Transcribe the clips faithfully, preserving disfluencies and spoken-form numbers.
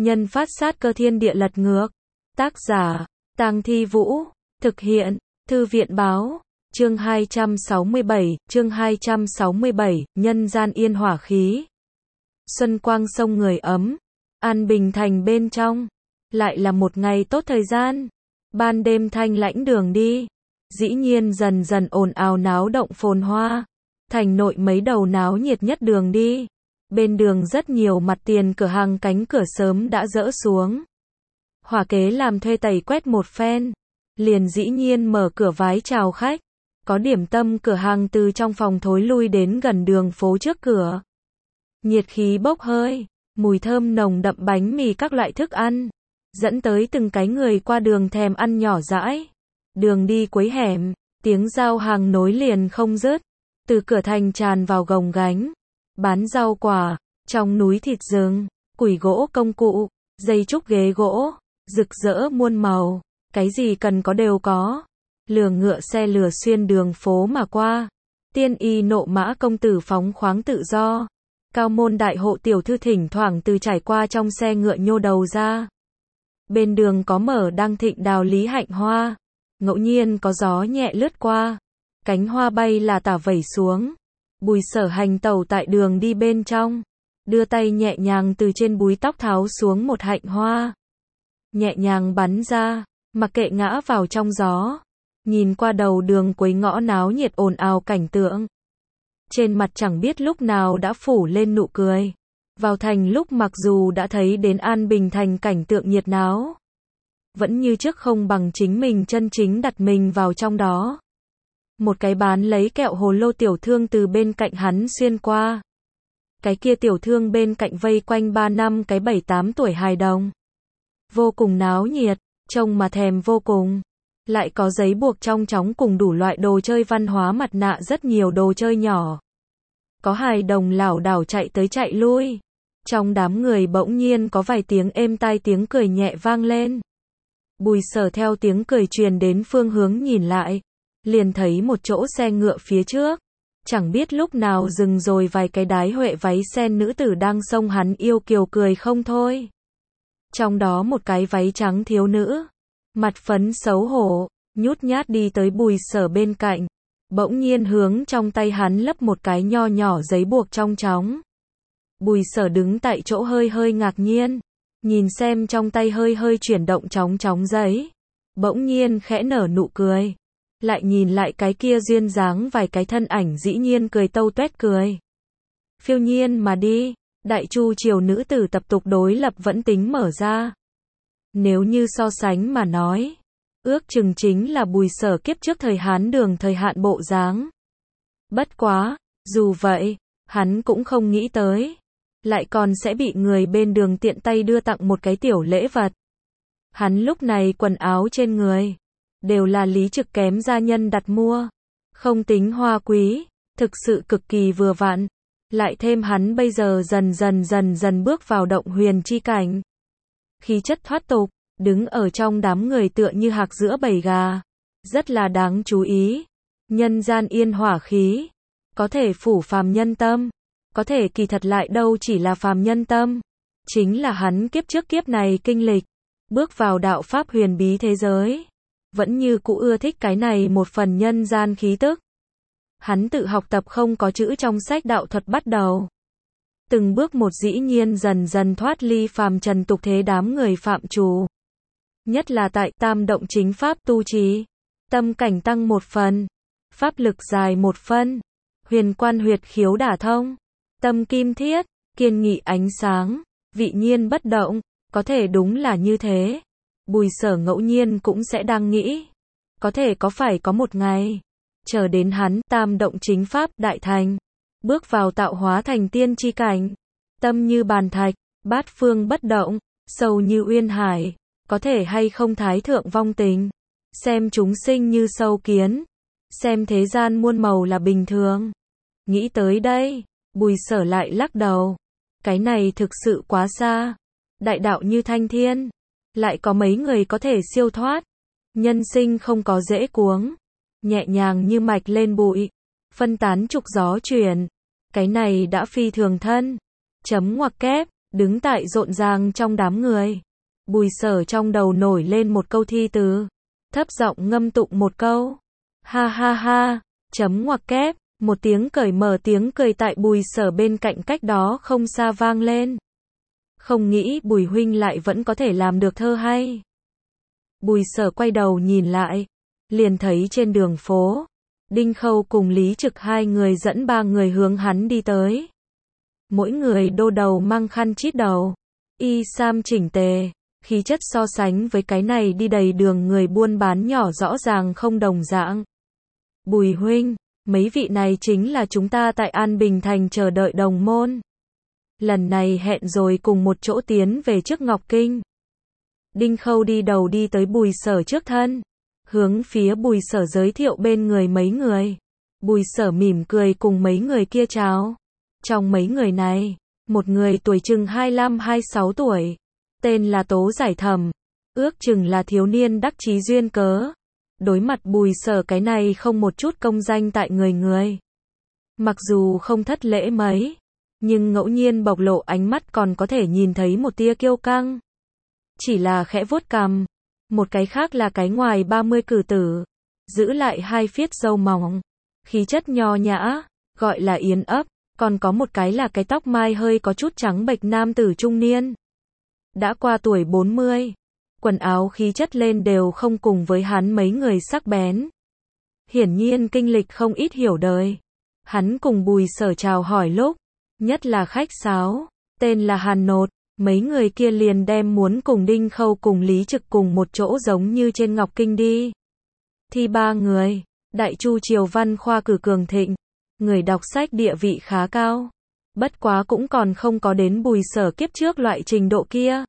nhân phát sát cơ thiên địa lật ngược. Tác giả, Tang Thi Vũ. Thực hiện, Thư viện Báo. Chương hai trăm sáu mươi bảy, chương hai trăm sáu mươi bảy, nhân gian yên hỏa khí. Xuân quang sông người ấm, an bình thành bên trong. Lại là một ngày tốt thời gian. Ban đêm thanh lãnh đường đi. Dĩ nhiên dần dần ồn ào náo động phồn hoa. Thành nội mấy đầu náo nhiệt nhất đường đi. Bên đường rất nhiều mặt tiền cửa hàng cánh cửa sớm đã dỡ xuống. Hỏa kế làm thuê tẩy quét một phen. Liền dĩ nhiên mở cửa vái chào khách. Có điểm tâm cửa hàng từ trong phòng thối lui đến gần đường phố trước cửa. Nhiệt khí bốc hơi, mùi thơm nồng đậm bánh mì các loại thức ăn. Dẫn tới từng cái người qua đường thèm ăn nhỏ dãi. Đường đi cuối hẻm, tiếng giao hàng nối liền không dứt. Từ cửa thành tràn vào gồng gánh. Bán rau quả, trong núi thịt rừng, củi gỗ công cụ, dây trúc ghế gỗ, rực rỡ muôn màu. Cái gì cần có đều có. Lừa ngựa xe lừa xuyên đường phố mà qua. Tiên y nộ mã công tử phóng khoáng tự do. Cao môn đại hộ tiểu thư thỉnh thoảng từ trải qua trong xe ngựa nhô đầu ra. Bên đường có mở đang thịnh đào lý hạnh hoa. Ngẫu nhiên có gió nhẹ lướt qua. Cánh hoa bay là tả vẩy xuống. Bùi Sở hành tẩu tại đường đi bên trong. Đưa tay nhẹ nhàng từ trên búi tóc tháo xuống một hạnh hoa. Nhẹ nhàng bắn ra, mặc kệ ngã vào trong gió. Nhìn qua đầu đường cuối ngõ náo nhiệt ồn ào cảnh tượng. Trên mặt chẳng biết lúc nào đã phủ lên nụ cười. Vào thành lúc mặc dù đã thấy đến An Bình thành cảnh tượng nhiệt náo. Vẫn như trước không bằng chính mình chân chính đặt mình vào trong đó. Một cái bán lấy kẹo hồ lô tiểu thương từ bên cạnh hắn xuyên qua. Cái kia tiểu thương bên cạnh vây quanh ba năm cái bảy tám tuổi hài đồng. Vô cùng náo nhiệt, trông mà thèm vô cùng. Lại có giấy buộc trong chóng cùng đủ loại đồ chơi văn hóa mặt nạ rất nhiều đồ chơi nhỏ. Có hài đồng lảo đảo chạy tới chạy lui. Trong đám người bỗng nhiên có vài tiếng êm tai tiếng cười nhẹ vang lên. Bùi Sở theo tiếng cười truyền đến phương hướng nhìn lại. Liền thấy một chỗ xe ngựa phía trước. Chẳng biết lúc nào dừng rồi vài cái đái huệ váy sen nữ tử đang xông hắn yêu kiều cười không thôi. Trong đó một cái váy trắng thiếu nữ. Mặt phấn xấu hổ, nhút nhát đi tới Bùi Sở bên cạnh. Bỗng nhiên hướng trong tay hắn lấp một cái nho nhỏ giấy buộc trong chóng. Bùi Sở đứng tại chỗ hơi hơi ngạc nhiên. Nhìn xem trong tay hơi hơi chuyển động chóng chóng giấy. Bỗng nhiên khẽ nở nụ cười. Lại nhìn lại cái kia duyên dáng vài cái thân ảnh dĩ nhiên cười tâu tuét cười. Phiêu nhiên mà đi, đại chu triều nữ tử tập tục đối lập vẫn tính mở ra. Nếu như so sánh mà nói, ước chừng chính là Bùi Sở kiếp trước thời Hán Đường thời hạn bộ dáng. Bất quá, dù vậy, hắn cũng không nghĩ tới. Lại còn sẽ bị người bên đường tiện tay đưa tặng một cái tiểu lễ vật. Hắn lúc này quần áo trên người đều là Lý Trực kém gia nhân đặt mua. Không tính hoa quý, thực sự cực kỳ vừa vặn. Lại thêm hắn bây giờ dần dần dần dần bước vào động huyền chi cảnh. Khí chất thoát tục, đứng ở trong đám người tựa như hạc giữa bầy gà. Rất là đáng chú ý. Nhân gian yên hỏa khí. Có thể phủ phàm nhân tâm. Có thể kỳ thật lại đâu chỉ là phàm nhân tâm. Chính là hắn kiếp trước kiếp này kinh lịch. Bước vào đạo pháp huyền bí thế giới. Vẫn như cũ ưa thích cái này một phần nhân gian khí tức. Hắn tự học tập không có chữ trong sách đạo thuật bắt đầu. Từng bước một dĩ nhiên dần dần thoát ly phàm trần tục thế đám người phạm trù. Nhất là tại tam động chính pháp tu trì. Tâm cảnh tăng một phần. Pháp lực dài một phân. Huyền quan huyệt khiếu đả thông. Tâm kim thiết, kiên nghị ánh sáng. Vị nhiên bất động. Có thể đúng là như thế. Bùi Sở ngẫu nhiên cũng sẽ đang nghĩ. Có thể có phải có một ngày. Chờ đến hắn tam động chính pháp đại thành. Bước vào tạo hóa thành tiên chi cảnh. Tâm như bàn thạch, bát phương bất động, sâu như uyên hải. Có thể hay không thái thượng vong tình. Xem chúng sinh như sâu kiến. Xem thế gian muôn màu là bình thường. Nghĩ tới đây, Bùi Sở lại lắc đầu. Cái này thực sự quá xa. Đại đạo như thanh thiên. Lại có mấy người có thể siêu thoát. Nhân sinh không có dễ cuống. Nhẹ nhàng như mạch lên bụi. Phân tán trục gió chuyển. Cái này đã phi thường thân. Chấm ngoặc kép. đứng tại rộn ràng trong đám người. Bùi Sở trong đầu nổi lên một câu thi từ, thấp giọng ngâm tụng một câu. Ha ha ha, chấm ngoặc kép, một tiếng cởi mở tiếng cười tại Bùi Sở bên cạnh cách đó không xa vang lên. Không nghĩ Bùi huynh lại vẫn có thể làm được thơ hay. Bùi Sở quay đầu nhìn lại, liền thấy trên đường phố, Đinh Khâu cùng Lý Trực hai người dẫn ba người hướng hắn đi tới. Mỗi người đô đầu mang khăn chít đầu, y sam chỉnh tề, khí chất so sánh với cái này đi đầy đường người buôn bán nhỏ rõ ràng không đồng dạng. Bùi huynh, mấy vị này chính là chúng ta tại An Bình Thành chờ đợi đồng môn. Lần này hẹn rồi cùng một chỗ tiến về trước Ngọc Kinh. Đinh Khâu đi đầu đi tới Bùi Sở trước thân, hướng phía Bùi Sở giới thiệu bên người mấy người. Bùi Sở mỉm cười cùng mấy người kia chào. Trong mấy người này, một người tuổi chừng hai mươi lăm hai mươi sáu tuổi, tên là Tố Giải Thầm, ước chừng là thiếu niên đắc chí duyên cớ. Đối mặt Bùi Sở cái này không một chút công danh tại người người. Mặc dù không thất lễ mấy, nhưng ngẫu nhiên bộc lộ ánh mắt còn có thể nhìn thấy một tia kiêu căng. Chỉ là khẽ vuốt cằm. Một cái khác là cái ngoài ba mươi cử tử, giữ lại hai phiết râu mỏng, khí chất nho nhã, gọi là Yến ấp, còn có một cái là cái tóc mai hơi có chút trắng bệch nam tử trung niên. Đã qua tuổi bốn mươi, quần áo khí chất lên đều không cùng với hắn mấy người sắc bén. Hiển nhiên kinh lịch không ít hiểu đời. Hắn cùng Bùi Sở chào hỏi lúc, nhất là khách sáo, tên là Hàn Nột. Mấy người kia liền đem muốn cùng Đinh Khâu cùng Lý Trực cùng một chỗ giống như trên Ngọc Kinh đi. Thì ba người, Đại Chu triều văn khoa cử cường thịnh, người đọc sách địa vị khá cao. Bất quá cũng còn không có đến Bùi Sở kiếp trước loại trình độ kia.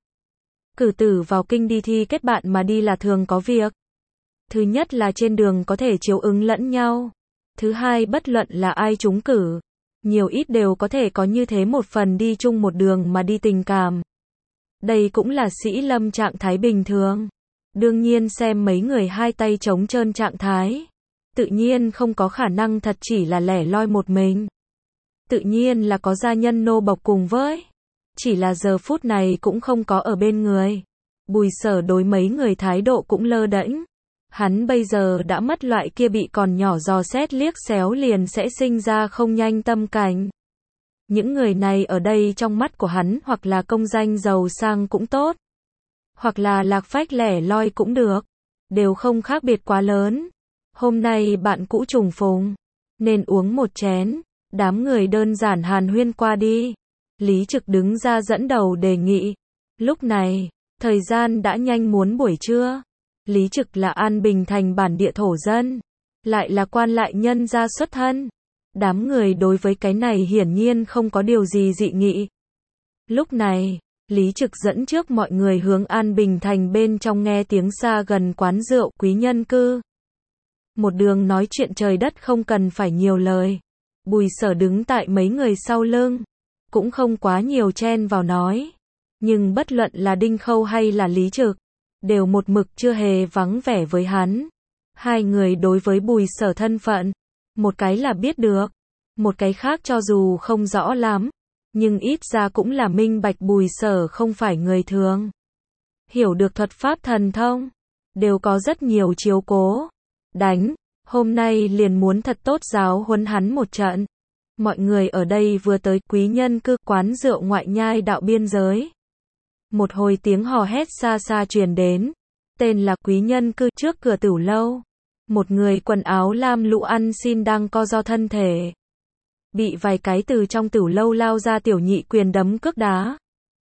Cử tử vào kinh đi thi kết bạn mà đi là thường có việc. Thứ nhất là trên đường có thể chiếu ứng lẫn nhau. Thứ hai bất luận là ai trúng cử, nhiều ít đều có thể có như thế một phần đi chung một đường mà đi tình cảm. Đây cũng là sĩ lâm trạng thái bình thường. Đương nhiên xem mấy người hai tay trống trơn trạng thái, tự nhiên không có khả năng thật chỉ là lẻ loi một mình. Tự nhiên là có gia nhân nô bộc cùng với. Chỉ là giờ phút này cũng không có ở bên người. Bùi Sở đối mấy người thái độ cũng lơ đễnh. Hắn bây giờ đã mất loại kia bị còn nhỏ dò xét liếc xéo liền sẽ sinh ra không nhanh tâm cảnh. Những người này ở đây trong mắt của hắn hoặc là công danh giàu sang cũng tốt, hoặc là lạc phách lẻ loi cũng được, đều không khác biệt quá lớn. Hôm nay bạn cũ trùng phùng, nên uống một chén. Đám người đơn giản hàn huyên qua đi. Lý Trực đứng ra dẫn đầu đề nghị. Lúc này, thời gian đã nhanh muốn buổi trưa. Lý Trực là An Bình Thành bản địa thổ dân, lại là quan lại nhân gia xuất thân. Đám người đối với cái này hiển nhiên không có điều gì dị nghị. Lúc này, Lý Trực dẫn trước mọi người hướng An Bình Thành bên trong nghe tiếng xa gần quán rượu Quý Nhân Cư. Một đường nói chuyện trời đất không cần phải nhiều lời. Bùi Sở đứng tại mấy người sau lưng, cũng không quá nhiều chen vào nói. Nhưng bất luận là Đinh Khâu hay là Lý Trực, đều một mực chưa hề vắng vẻ với hắn. Hai người đối với Bùi Sở thân phận, một cái là biết được, một cái khác cho dù không rõ lắm, nhưng ít ra cũng là minh bạch Bùi Sở không phải người thường. Hiểu được thuật pháp thần thông, đều có rất nhiều chiếu cố. Đánh, hôm nay liền muốn thật tốt giáo huấn hắn một trận. Mọi người ở đây vừa tới Quý Nhân Cư, quán rượu ngoại nhai đạo biên giới. Một hồi tiếng hò hét xa xa truyền đến, tên là Quý Nhân Cư. Trước cửa tửu lâu, một người quần áo lam lũ ăn xin đang co ro thân thể, bị vài cái từ trong tửu lâu lao ra tiểu nhị quyền đấm cước đá.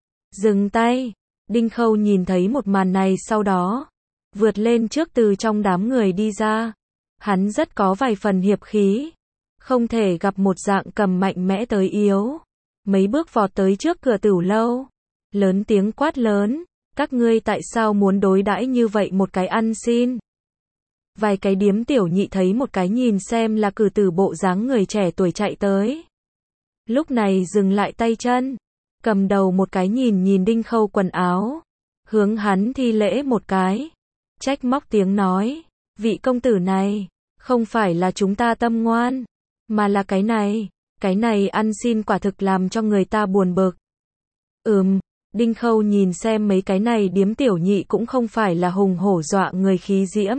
Dừng tay. Đinh Khâu nhìn thấy một màn này sau đó, vượt lên trước từ trong đám người đi ra. Hắn rất có vài phần hiệp khí, không thể gặp một dạng cầm mạnh mẽ tới yếu. Mấy bước vọt tới trước cửa tửu lâu, lớn tiếng quát lớn, các ngươi tại sao muốn đối đãi như vậy một cái ăn xin? Vài cái điếm tiểu nhị thấy một cái nhìn xem là cử tử bộ dáng người trẻ tuổi chạy tới. Lúc này dừng lại tay chân, cầm đầu một cái nhìn nhìn Đinh Khâu quần áo, hướng hắn thi lễ một cái, trách móc tiếng nói, vị công tử này, không phải là chúng ta tâm ngoan, mà là cái này, cái này ăn xin quả thực làm cho người ta buồn bực. Ừm, Đinh Khâu nhìn xem mấy cái này điếm tiểu nhị cũng không phải là hùng hổ dọa người khí diễm.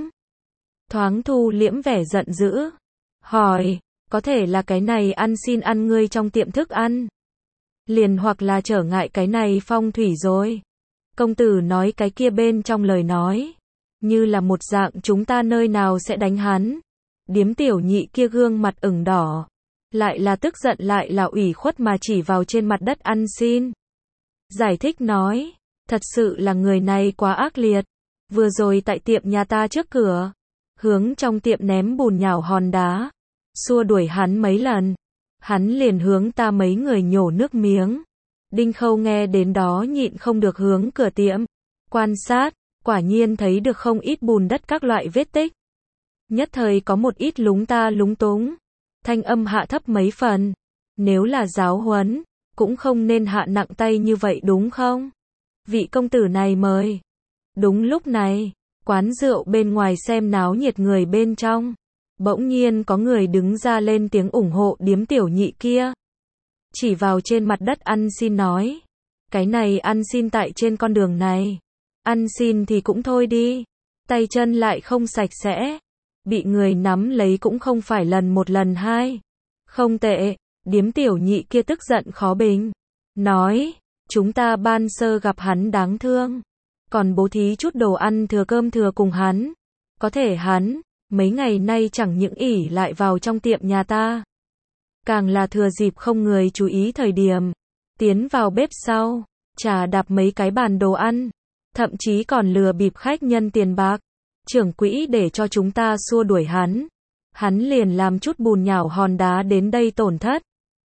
Thoáng thu liễm vẻ giận dữ. Hỏi, có thể là cái này ăn xin ăn ngươi trong tiệm thức ăn. Liền hoặc là trở ngại cái này phong thủy rồi. Công tử nói cái kia bên trong lời nói. Như là một dạng chúng ta nơi nào sẽ đánh hắn. Điếm tiểu nhị kia gương mặt ửng đỏ. Lại là tức giận lại là ủy khuất mà chỉ vào trên mặt đất ăn xin. Giải thích nói, thật sự là người này quá ác liệt. Vừa rồi tại tiệm nhà ta trước cửa. Hướng trong tiệm ném bùn nhào hòn đá. Xua đuổi hắn mấy lần. Hắn liền hướng ta mấy người nhổ nước miếng. Đinh Khâu nghe đến đó nhịn không được hướng cửa tiệm. Quan sát, quả nhiên thấy được không ít bùn đất các loại vết tích. Nhất thời có một ít lúng ta lúng túng. Thanh âm hạ thấp mấy phần. Nếu là giáo huấn, cũng không nên hạ nặng tay như vậy đúng không? Vị công tử này mời. Đúng lúc này, quán rượu bên ngoài xem náo nhiệt người bên trong. Bỗng nhiên có người đứng ra lên tiếng ủng hộ điếm tiểu nhị kia. Chỉ vào trên mặt đất ăn xin nói. Cái này ăn xin tại trên con đường này. Ăn xin thì cũng thôi đi. Tay chân lại không sạch sẽ. Bị người nắm lấy cũng không phải lần một lần hai. Không tệ, điếm tiểu nhị kia tức giận khó bình. Nói, chúng ta ban sơ gặp hắn đáng thương. Còn bố thí chút đồ ăn thừa cơm thừa cùng hắn. Có thể hắn, mấy ngày nay chẳng những ỷ lại vào trong tiệm nhà ta. Càng là thừa dịp không người chú ý thời điểm. Tiến vào bếp sau, trà đạp mấy cái bàn đồ ăn. Thậm chí còn lừa bịp khách nhân tiền bạc. Trưởng quỹ để cho chúng ta xua đuổi hắn. Hắn liền làm chút bùn nhào hòn đá đến đây tổn thất.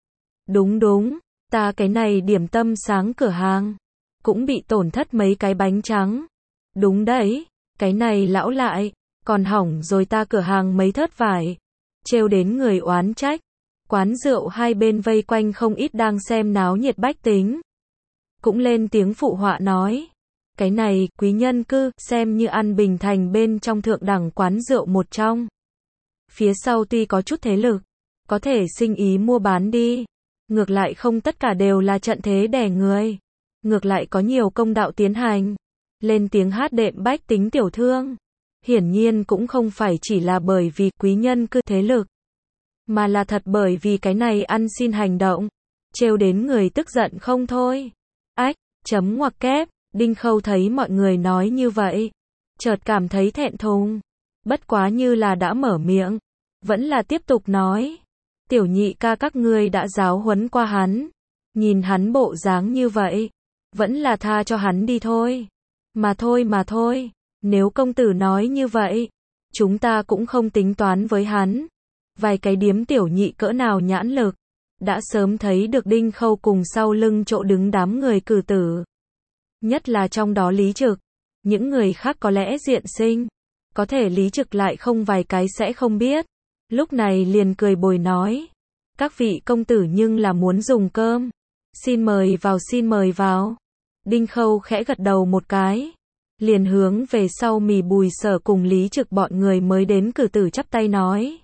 Đúng đúng, ta cái này điểm tâm sáng cửa hàng. Cũng bị tổn thất mấy cái bánh trắng. Đúng đấy, cái này lão lại, còn hỏng rồi ta cửa hàng mấy thớt vải. Trêu đến người oán trách. Quán rượu hai bên vây quanh không ít đang xem náo nhiệt bách tính. Cũng lên tiếng phụ họa nói. Cái này, quý nhân cư, xem như An Bình Thành bên trong thượng đẳng quán rượu một trong. Phía sau tuy có chút thế lực, có thể sinh ý mua bán đi. Ngược lại không tất cả đều là trận thế đè người. Ngược lại có nhiều công đạo tiến hành. Lên tiếng hát đệm bách tính tiểu thương. Hiển nhiên cũng không phải chỉ là bởi vì quý nhân cư thế lực. Mà là thật bởi vì cái này ăn xin hành động. Trêu đến người tức giận không thôi. Ách, chấm ngoặc kép. Đinh Khâu thấy mọi người nói như vậy. Chợt cảm thấy thẹn thùng. Bất quá như là đã mở miệng. Vẫn là tiếp tục nói. Tiểu nhị ca các ngươi đã giáo huấn qua hắn. Nhìn hắn bộ dáng như vậy. Vẫn là tha cho hắn đi thôi. Mà thôi mà thôi. Nếu công tử nói như vậy. Chúng ta cũng không tính toán với hắn. Vài cái điếm tiểu nhị cỡ nào nhãn lực. Đã sớm thấy được Đinh Khâu cùng sau lưng chỗ đứng đám người cử tử. Nhất là trong đó Lý Trực. Những người khác có lẽ diện sinh. Có thể Lý Trực lại không vài cái sẽ không biết. Lúc này liền cười bồi nói. Các vị công tử nhưng là muốn dùng cơm. Xin mời vào xin mời vào. Đinh Khâu khẽ gật đầu một cái. Liền hướng về sau Mì Bùi Sở cùng Lý Trực bọn người mới đến cử tử chắp tay nói.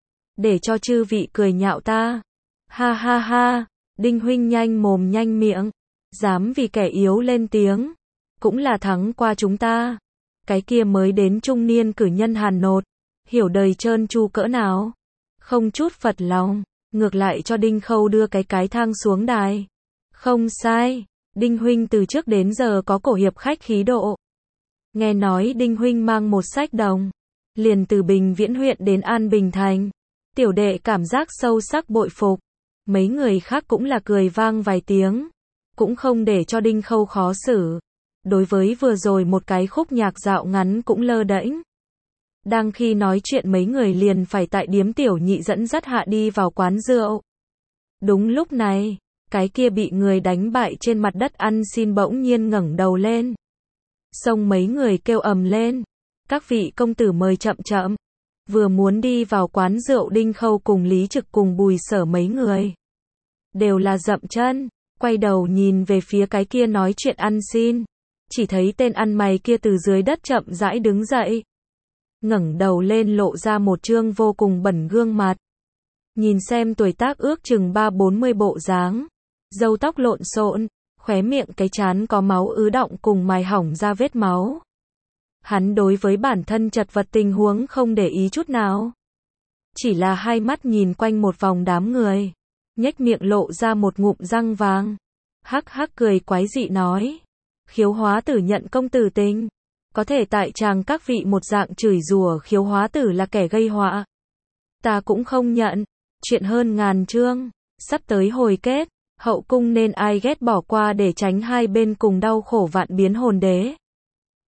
Để cho chư vị cười nhạo ta. Ha ha ha. Đinh huynh nhanh mồm nhanh miệng. Dám vì kẻ yếu lên tiếng. Cũng là thắng qua chúng ta. Cái kia mới đến trung niên cử nhân Hàn Nột. Hiểu đời trơn tru cỡ nào. Không chút phật lòng. Ngược lại cho Đinh Khâu đưa cái cái thang xuống đài. Không sai. Đinh huynh từ trước đến giờ có cổ hiệp khách khí độ. Nghe nói Đinh huynh mang một sách đồng. Liền từ Bình Viễn huyện đến An Bình Thành. Tiểu đệ cảm giác sâu sắc bội phục. Mấy người khác cũng là cười vang vài tiếng. Cũng không để cho Đinh Khâu khó xử. Đối với vừa rồi một cái khúc nhạc dạo ngắn cũng lơ đễnh. Đang khi nói chuyện mấy người liền phải tại điếm tiểu nhị dẫn dắt hạ đi vào quán rượu. Đúng lúc này, cái kia bị người đánh bại trên mặt đất ăn xin bỗng nhiên ngẩng đầu lên. Xông mấy người kêu ầm lên. Các vị công tử mời chậm chậm. Vừa muốn đi vào quán rượu Đinh Khâu cùng Lý Trực cùng Bùi Sở mấy người. Đều là dậm chân. Quay đầu nhìn về phía cái kia nói chuyện ăn xin. Chỉ thấy tên ăn mày kia từ dưới đất chậm rãi đứng dậy. Ngẩng đầu lên lộ ra một trương vô cùng bẩn gương mặt. Nhìn xem tuổi tác ước chừng ba bốn mươi bộ dáng. Râu tóc lộn xộn. khóe miệng cái trán có máu ứ đọng cùng mài hỏng ra vết máu. Hắn đối với bản thân chật vật tình huống không để ý chút nào. Chỉ là hai mắt nhìn quanh một vòng đám người. Nhếch miệng lộ ra một ngụm răng vàng. Hắc hắc cười quái dị nói. Khiếu hóa tử nhận công tử tình. Có thể tại chàng các vị một dạng chửi rủa khiếu hóa tử là kẻ gây họa. Ta cũng không nhận. Chuyện hơn ngàn chương. Sắp tới hồi kết. Hậu cung nên ai ghét bỏ qua để tránh hai bên cùng đau khổ vạn biến hồn đế.